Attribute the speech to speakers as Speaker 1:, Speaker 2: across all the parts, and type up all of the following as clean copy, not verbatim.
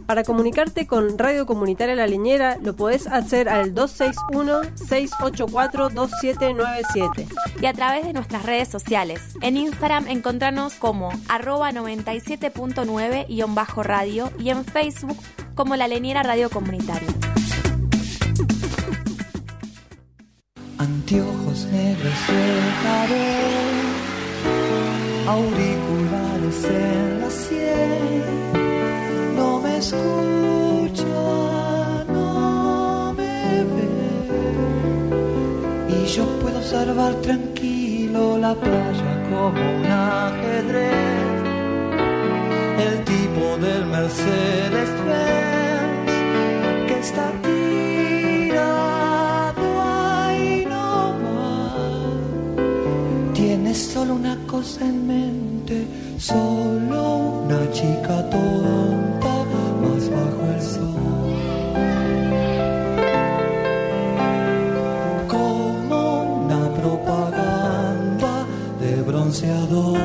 Speaker 1: Para comunicarte con Radio Comunitaria La Leñera lo podés hacer al 261-684-2797.
Speaker 2: Y a través de nuestras redes sociales. En Instagram encontranos como @97.9_radio y en Facebook como La Leñera Radio Comunitaria.
Speaker 3: Anteojos negros de jabón, auriculares en la sien. No me escucha, no me ve, y yo puedo observar tranquilo la playa como un ajedrez. El tipo del Mercedes-Benz que está tirado ahí nomás, tiene solo una cosa en mente, solo una chica tonta más bajo el sol, como una propaganda de bronceador.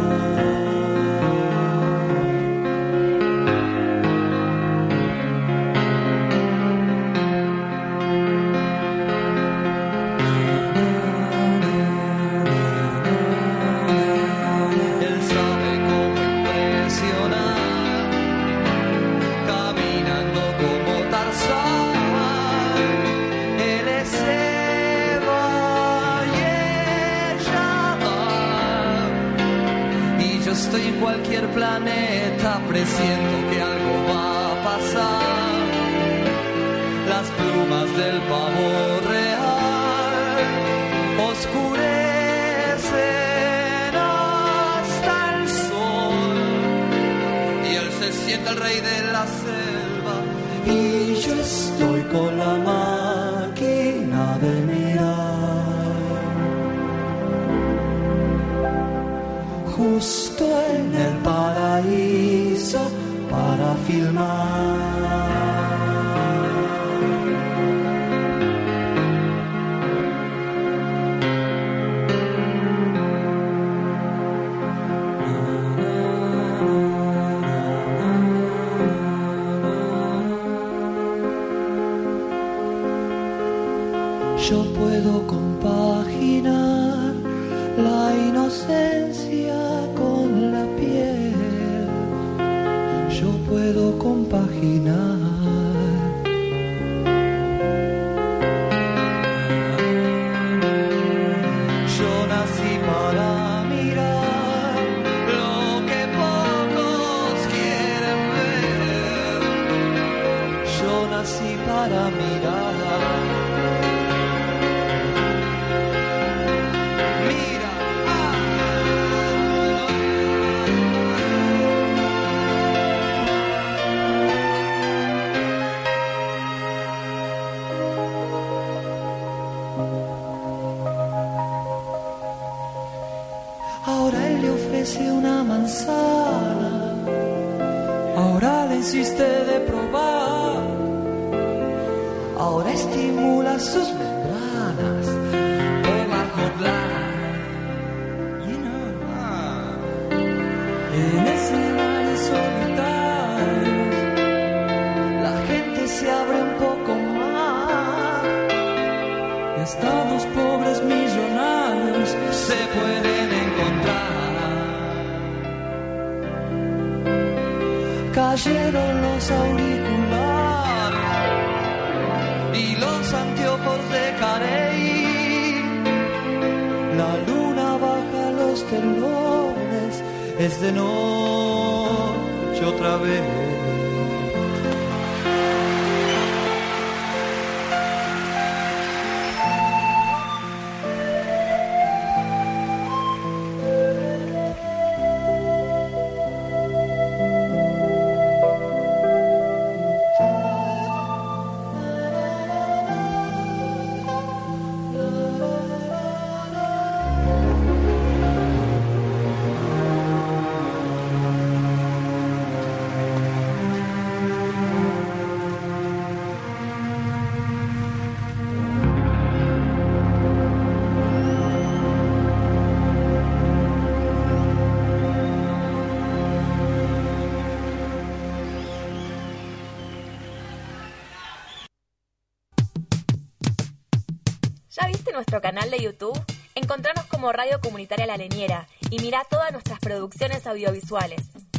Speaker 3: Estoy en cualquier planeta, presiento que algo va a pasar. Las plumas del pavo real oscurecen hasta el sol, y él se siente el rey de la selva, y yo estoy con la máquina de mirar. Justo en el paraíso para filmar. Yo puedo compaginar la inocencia con la piel, yo puedo compaginar. Yo nací para mirar lo que pocos quieren ver, yo nací para mirar. Ahora él le ofrece una manzana, ahora le insiste de probar, ahora estimula sus membranas por la hotline. You know, en escenarios solitarios la gente se abre un poco más, y hasta dos pobres millonarios se pueden encontrar. Cayeron los auriculares y los anteojos de Carey. La luna baja los telones, es de noche otra vez.
Speaker 2: ¿Ya viste nuestro canal de YouTube? Encontranos como Radio Comunitaria La Leñera y mirá todas nuestras producciones audiovisuales.